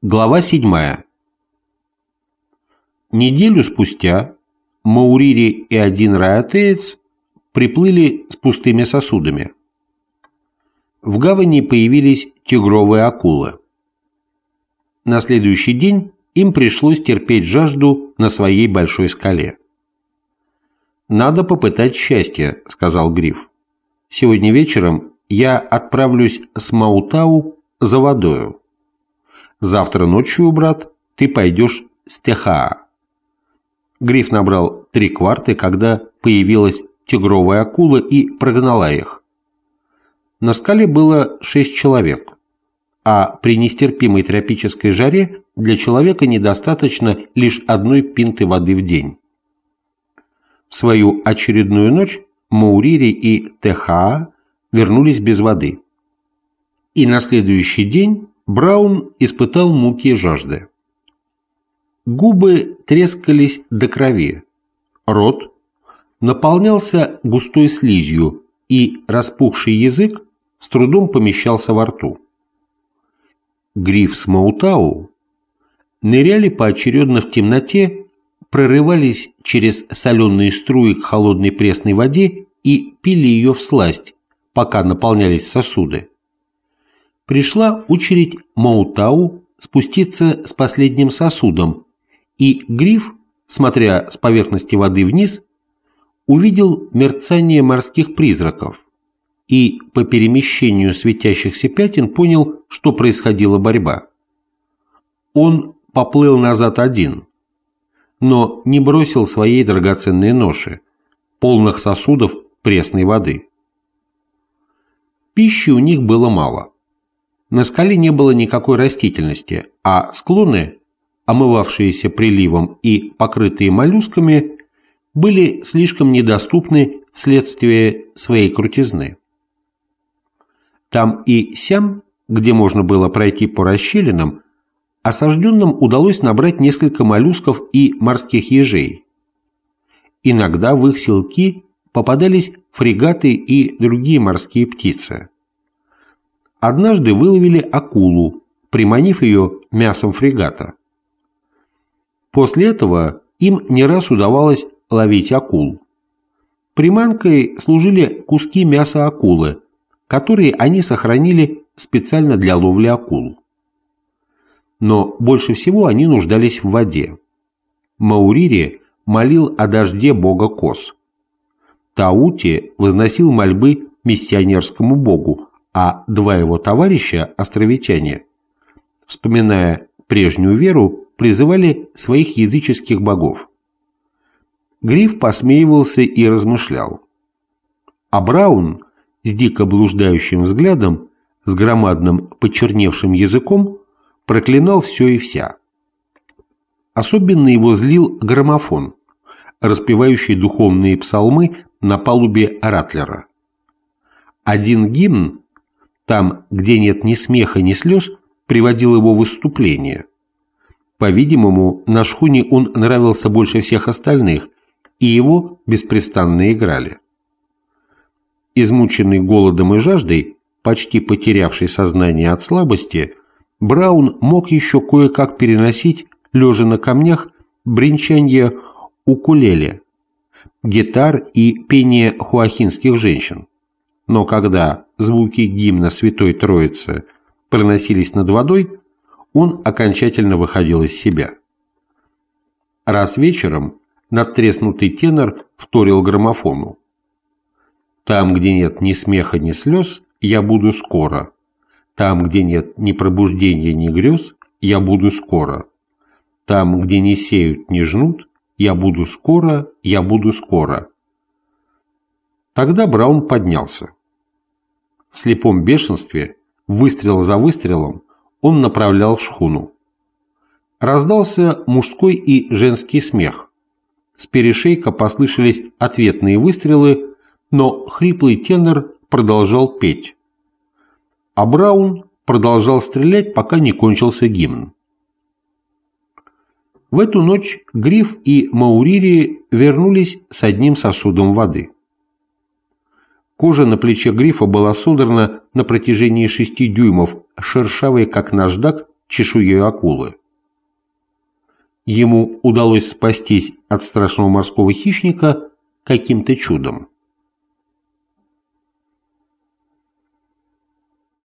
Глава 7. Неделю спустя Маурири и один раотеец приплыли с пустыми сосудами. В гавани появились тигровые акулы. На следующий день им пришлось терпеть жажду на своей большой скале. «Надо попытать счастье», — сказал Гриф. «Сегодня вечером я отправлюсь с Маутау за водою. Завтра ночью, брат, ты пойдешь с Техаа». Гриф набрал 3 кварты, когда появилась тигровая акула и прогнала их. На скале было 6 человек, а при нестерпимой тропической жаре для человека недостаточно лишь 1 пинты воды в день. В свою очередную ночь Маурири и Техаа вернулись без воды. И на следующий день Браун испытал муки жажды. Губы трескались до крови, рот наполнялся густой слизью, и распухший язык с трудом помещался во рту. Гриф с Маутау ныряли поочередно в темноте, прорывались через соленые струи к холодной пресной воде и пили ее всласть, пока наполнялись сосуды. Пришла очередь Маутау спуститься с последним сосудом, и Гриф, смотря с поверхности воды вниз, увидел мерцание морских призраков и по перемещению светящихся пятен понял, что происходила борьба. Он поплыл назад один, но не бросил своей драгоценной ноши, полных сосудов пресной воды. Пищи у них было мало. На скале не было никакой растительности, а склоны, омывавшиеся приливом и покрытые моллюсками, были слишком недоступны вследствие своей крутизны. Там и сям, где можно было пройти по расщелинам, осажденным удалось набрать несколько моллюсков и морских ежей. Иногда в их селки попадались фрегаты и другие морские птицы. Однажды выловили акулу, приманив ее мясом фрегата. После этого им не раз удавалось ловить акул. Приманкой служили куски мяса акулы, которые они сохранили специально для ловли акул. Но больше всего они нуждались в воде. Маурири молил о дожде бога Кос. Таути возносил мольбы миссионерскому богу, а 2 его товарища, островитяне, вспоминая прежнюю веру, призывали своих языческих богов. Гриф посмеивался и размышлял. А Браун с дико блуждающим взглядом, с громадным почерневшим языком, проклинал все и вся. Особенно его злил граммофон, распевающий духовные псалмы на палубе Ратлера. Один гимн, там, где нет ни смеха, ни слез, приводил его в выступление. По-видимому, на шхуне он нравился больше всех остальных, и его беспрестанно играли. Измученный голодом и жаждой, почти потерявший сознание от слабости, Браун мог еще кое-как переносить, лежа на камнях, бренчанье укулеле, гитар и пение хуахинских женщин. Но когда звуки гимна Святой Троицы проносились над водой, он окончательно выходил из себя. Раз вечером надтреснутый тенор вторил граммофону. «Там, где нет ни смеха, ни слез, я буду скоро. Там, где нет ни пробуждения, ни грез, я буду скоро. Там, где не сеют, не жнут, я буду скоро, я буду скоро». Тогда Браун поднялся. В слепом бешенстве, выстрел за выстрелом, он направлял в шхуну. Раздался мужской и женский смех. С перешейка послышались ответные выстрелы, но хриплый тенор продолжал петь. А Браун продолжал стрелять, пока не кончился гимн. В эту ночь Гриф и Маурири вернулись с 1 сосудом воды. Кожа на плече Грифа была содрана на протяжении 6 дюймов, шершавой, как наждак, чешуей акулы. Ему удалось спастись от страшного морского хищника каким-то чудом.